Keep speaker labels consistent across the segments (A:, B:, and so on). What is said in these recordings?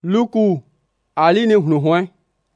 A: Luku ali ni hunu hwan.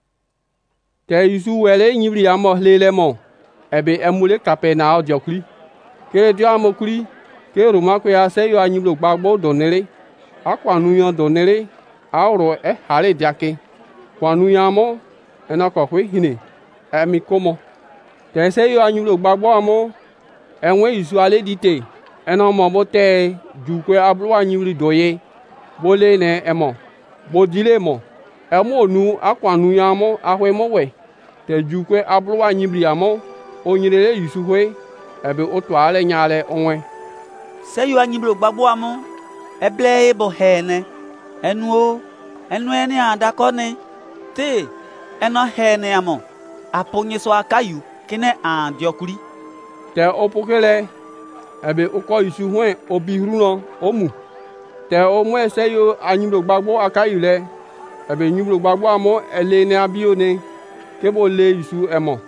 A: Te Yesu wele nyibri amo lele mo. Ebe emule Kapernaum diokli. Ke dio amokli. Ke Roma ko ya se yo anyiblo gbagbo donere. Akwanu yan donere. Auro hale diake. Kwanu yan mo enako hwe hine. Emi komo. Te se yo anyiblo gbagbo amo. Enwe Yesu ale dite. Eno mo bote jukwe ablo anyibli doye. Bole ne emo. Bodile mo. Emo nu akwanu yan mo ahwe mo we. Te jukwe ablo anyibli amo. Onyirele Yesu hwe. Ebe otu ale nyale onwe.
B: Se yo anyiblo gbagbo amo. Eble ebo hene. Enu eni adakone. Te eno hene amo. Aponye so akayu kene diokuri.
A: Te opokele. Ebe uko Yesu hwe obihru no omu. Te omwe se yo anyiblo gbagbo akayu le. Ebe nyiblo gbagbo amo ele ne abio ne. Kebo le Yesu emo.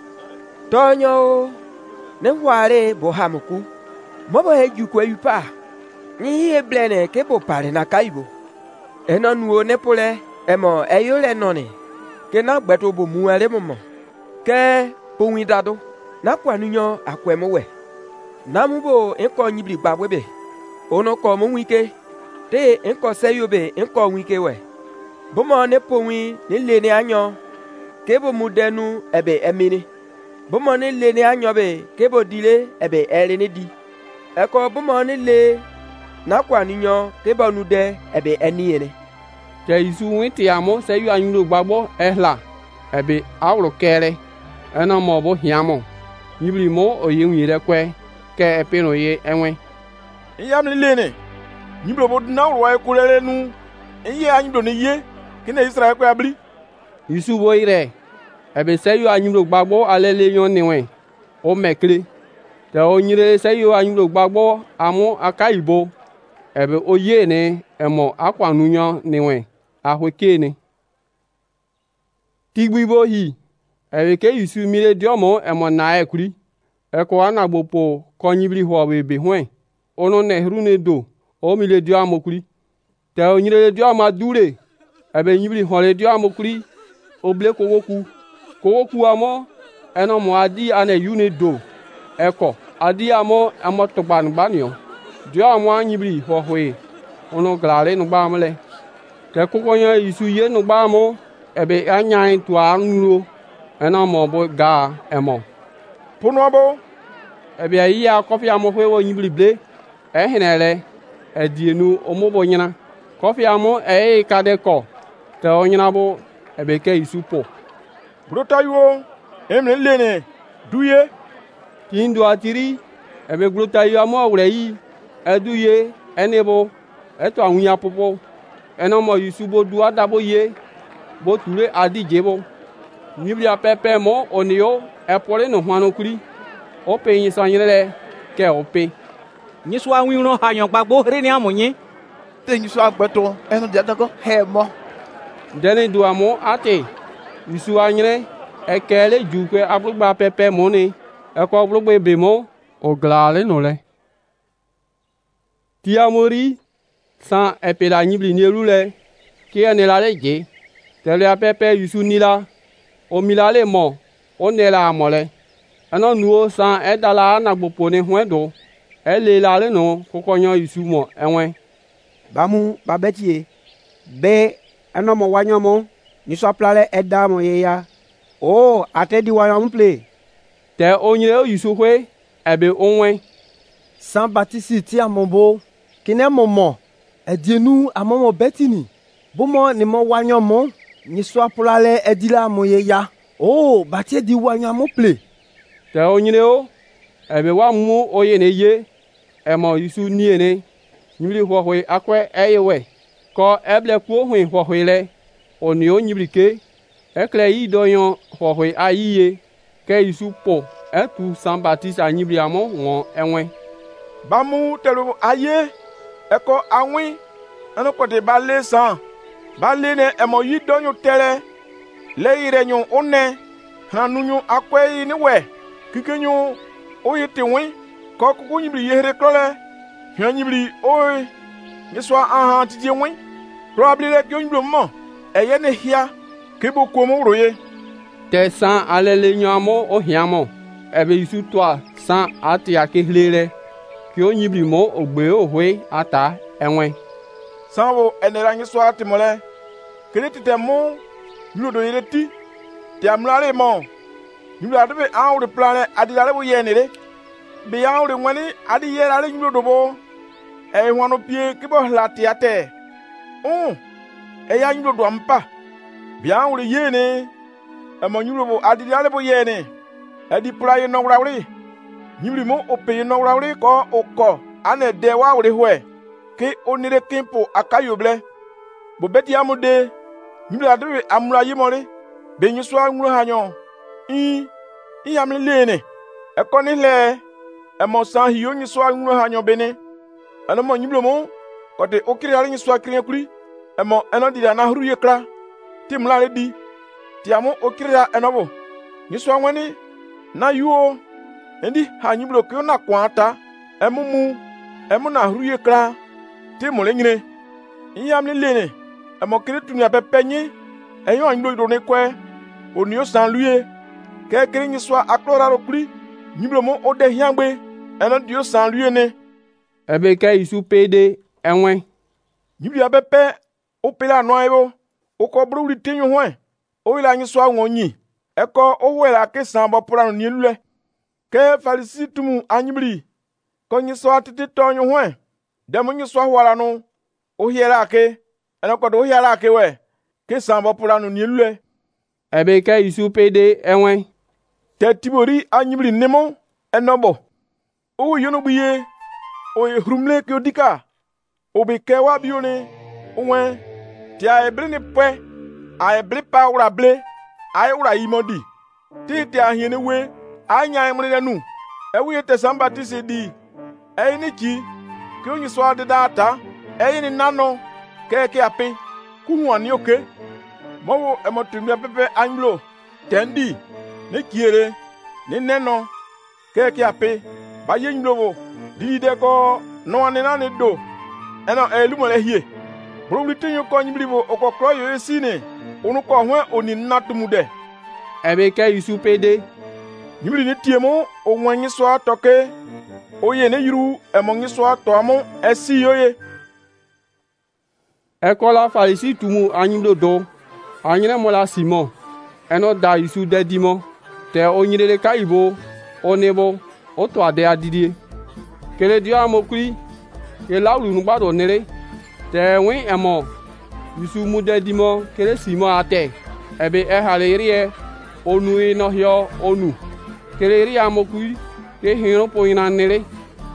C: Tonyo ne ware bo hamuku. Mobo hejukwe yupa. Ni eblene kebo pare na kaibo. Eno nuo nepole emo eyole noni. Ke na gbeto bo muare momo. Ke powin dado. Na kwanunyo akwemo we. Na mubo enko nyibli gbagwebe. Ono ko mo wike. Te enko seyobe enko wike we. Bomo ne powin ne le ne anyo. Kebo mudenu ebe emini. Bomo ne le ne anyo be kebo dile ebe ere ne di. Eko bomo ne le na kwanunyo kebo nude ebe eniene.
A: Te Yesu winti amo se yo anyiblo gbagbo ehla. Ebe awro kere. Eno mo bo hiamo. Nyibli mo oye nwire kwe. Ke epino ye enwe.
D: Iyam ni lene. Nyiblo bo na ro ay kulele nu. Iye anyiblo ni ye. Kine Israel kwe abli.
A: Yesu bo ire. Ebe se yo anyiblo gbagbo alele yon niwe. O mekle. Te onyire se yo anyiblo gbagbo amo akaibo. Ebe oye ne emo akwanunyo niwe. Ahweke ne. Tigbibo hi. Ebe ke Yesu mire diomo emo na ekuri. Eko anagbopo konyibli ho bebe hwen. Ono ne hrune do. O mile dio amokuri. Te onyire dio amadure. Ebe nyibli hole dio amokuri. Oble kogoku. Kogoku amo. Eno mo adi ane yune do. Eko. Adi amo tokba nbanyo. Dio amo anyibli ho hwe. Ono glare nugba amle. Te kokonya Yesu ye nugba amo. Ebe anyan tu anuro. Eno mo bo ga emo.
D: Punobo.
A: Ebe ayi kofi amo hwe wo nyibli ble. Ehinele. Edienu omobo nyina. Kofi amo kadeko. Te onyina bo ebe ke Yesu po.
D: Brota yo. Emle lene. Duye.
A: Tindu atiri. Ebe brota yo amo awre yi. Eduye. Enebo. Eto awunya popo. Eno mo Yesu bo du adabo ye. Bo tule adije bo. Nyibli apepe mo onio. Epole no hwanu kuri. Ope yin sanyele. Ke ope.
B: Nyiso awinro hayan gbagbo re ni amonye.
E: Te nyiso agbeto enu diadago he mo.
A: Dene du amo ate. Yesu anyre. Ekele jukwe ablugba pepe mo ni. Eko ablugba ebe mo. Oglale no le. Ti amori. San epela nyibli ni elule. Ki ene la leje. Tele apepe Yesu nila. O milale mo. O nela amole. Eno nuo san edala anagbopo ni hwendo. Ele la le no kokonyo Yesu mo enwe.
C: Bamu babetie. Be eno mo wanyo mo. Niso plale eda mo ye ya. Oh, ate di wanyo mo ple.
A: Te onyire Yesu hwe. Ebe onwe.
F: San batisi ti amombo. Kine momo. Edienu amomo betini. Bomo ni mo wanyo mo. Niso plale edila mo ye ya. Oh, batie di wanyo mo ple.
A: Te onyire o. Ebe wa mu oye ne ye. Emo Yesu niene. Nyibli hwe akwe eyewe. Ko eble ku hwe le. Oni o nyibli ke. Ekle yi doyon hwe ayiye. Ke Yesu po. Etu San Baptiste anyibli amo won enwe.
D: Bamu telu aye. Eko awin. Eno kote bale san. Bale ne emo yi doyon tele. Le ire nyon one. Hanunyo akwe ni we. Kikenyo oye tewen. Ko kuku nyibli yehere klole. Hyan nyibli oye. Nyeswa aha tije wen. Probably le kyo nyibli mo. eye ne hia ke bo ko mo ro ye
A: te san ale le nyamo o hiamo ebe Yesu toa san atia ke hlele ki o nyibri mo ogbe o hwe ata enwe
D: san wo enera nyi so atimole kele tete mo nyudo yele ti ti amlare mo nyudo be an o plan adilare bo ye ne le be ya o nwani adi ye ale nyudo bo e wonu pie ke bo hlati ate e ya nyudo ampa bia o ye ne e mo nyudo bo adilare bo ye ne edi praye no wrawri nyibri mo o pe no wrawri ko o ko ane de wa wri hwe ke onire kimpo akayoble bo beti amude nyibri adwe amra yimore be nyiso anwuro hanyo i yamle lene e ko ni le e mo san hiyo nyiso anwuro hanyo bene ano mo nyibri mo ko de okiri ari nyiso akiri akuri e mo eno di na huru yekra timla le di ti amo okiri enobo nyiso anwani na yuo endi ha nyibro ke na kwata emu na hruye kra ti mole nyine iyam le lene emo kire tunya pepenyi eyo nyibro do ne kwe onio san luye ke kire nyiswa aklora ro kuri nyibro mo ode hiangbe eno dio san luye ne
A: ebe ke Yesu pede enwe
D: nyibro abepe o pela no ebo o ko bru ri tinyu hwe o ila nyiswa wonyi eko o wela ke san bo pura no nielule ke farisi tumu anyibri ko nyiswa titi tonyu hwe dem nyiswa wala no o hiera ke eno ko do hiera ke we ke san bo pura no nielule
A: ebe ke Yesu pede enwe
D: te tibori anyibri nemo enobo o yono buye o ehrumle ke odika o be ke wa bione onwe ti a ebri ni pe a ebri pa ura ble ai ura imodi titi ahiene we anya emre nu ewe te sambati se di ei ni chi ke onyi so ade data ei ni nano ke ape ku ani oke mo emotumia pepe anglo tendi ne kiere ni neno ke ape ba ye nglowo di de ko no ani na ne do eno elumo le hie bro tinyo ko nyibribo okokro yo esine unu ko hwe oni natumude
A: ebe ke Yesu pede
D: nyibri ni tiemo o nwanyi so atoke o ye ne yiru emonyi so ato amo esi yoye
A: ekola farisi tumu anyimdo do anyine mola Simon eno da Yesu de dimo te onyire ka ibo onebo o to ade adidie kele dio amokuri ke lawlu nu gbado nere te wi emo Yesu mu de dimo kele Simon ate ebe ehale rie onu no hio onu kele ri amokuri ke hiro poina nere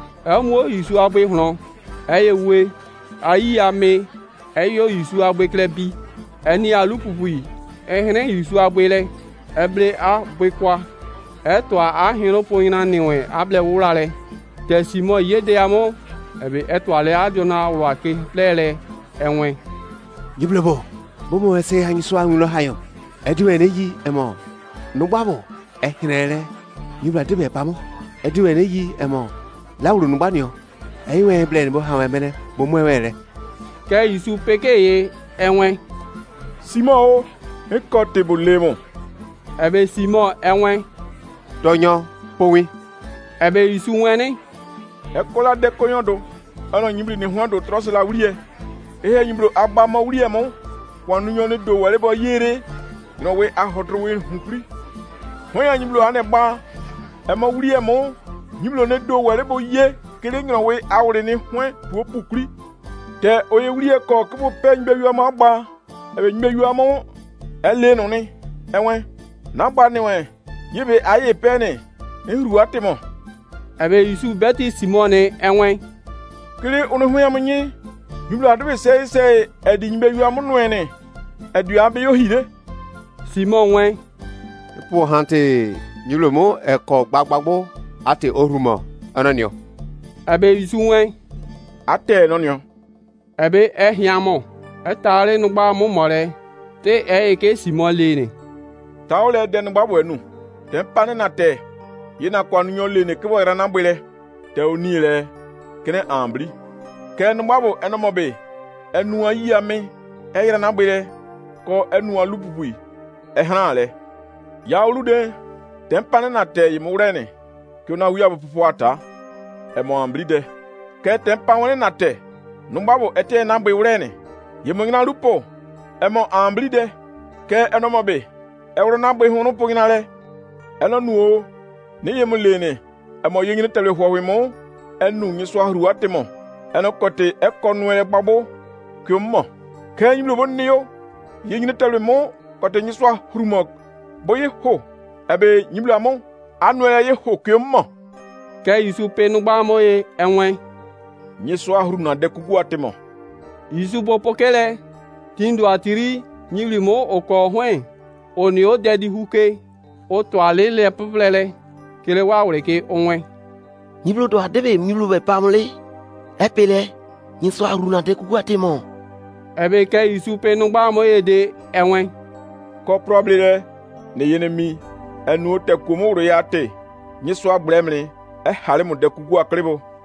A: amo Yesu agbe hron eyewe ayi ame eyo Yesu agbe klebi eni alupupui ehne Yesu agbe le eble agbe kwa eto a hiro poina niwe able wurale te Simon yede amo ebe eto ale adona wake plele enwe
G: yiblebo bomo ese hanyi so anwulo hayo ediwe ne yi emo no gbabo ehnele yibla de be pamo ediwe ne yi emo lawru no gbanio eyiwe blend bo hawe mene bo mwewere
A: ke Yesu pekeye enwe
D: Simon o ekote bolemo
A: ebe Simon enwe
G: tonyo powi
A: ebe Yesu wene
D: ekola de koyondo ono nyibri ni hondo trosla wuriye ehe nyibro agbamo wuriye mo wanu nyone do wale bo yere no we ahodro we hukuri hoya nyibro ane ba emo wuriye mo nyibro ne do wale bo ye kele nyo we awre ni hwe bo pukuri te oye wuriye ko kubo pe nybe yu ama ba ebe nybe yu ama ele no ni enwe na gba ni we yebe aye pe ni eru atemo
A: ebe Yesu beti Simon enwe
D: kele onu hoya munyi nyibro adwe se edi nybe yu ama no ene edu abe yo hide
A: Simon wen
G: po hante nyulomo eko gbagbagbo ate orumo ananio
A: ebe Yesu wen
D: ate nonio
A: ebe ehiamo etare no gba mo more te eke Simon lene
D: taole den gba bo enu te pane na te yina kwanu nyo lene ke bo rana gbele te oni le kene ambri ke no gba bo eno mo be enu ayi ame e yira na gbele ko enu alu bubui ehran le ya olude tempane na te yimurene ki ona wi apopo ata emo ambride ke tempane na te numbabo ete na gbe urene yimungina lupo emo ambride ke enomobe ewro na gbe hunu pugina le eno nuo ni yimulene emo yingini tele hwowe mo enu nyiso ahru atemo eno kote ekonwele gbagbo ki mo ke nyimlo bonniyo yingini tele mo kote nyiso ahru mo boye ho ebe nyimlo amo anwele ye ho ki mo
A: ke Yusu pe nugba mo ye enwe
D: nyiso ahru na de kugu atemo
A: Yusu bo pokele tindu atiri nyimli mo oko hwen oni o dedi huke o to ale le puplele kele wa wure ke onwe
H: nyimlo do adebe nyimlo be pamle epele nyiso ahru na de kugu atemo
A: ebe ke Yusu pe nugba mo ye de enwe
D: ko probleme ne yenemi enu te kumuru ya te nyiso agbremle hale mu de kugu aklebo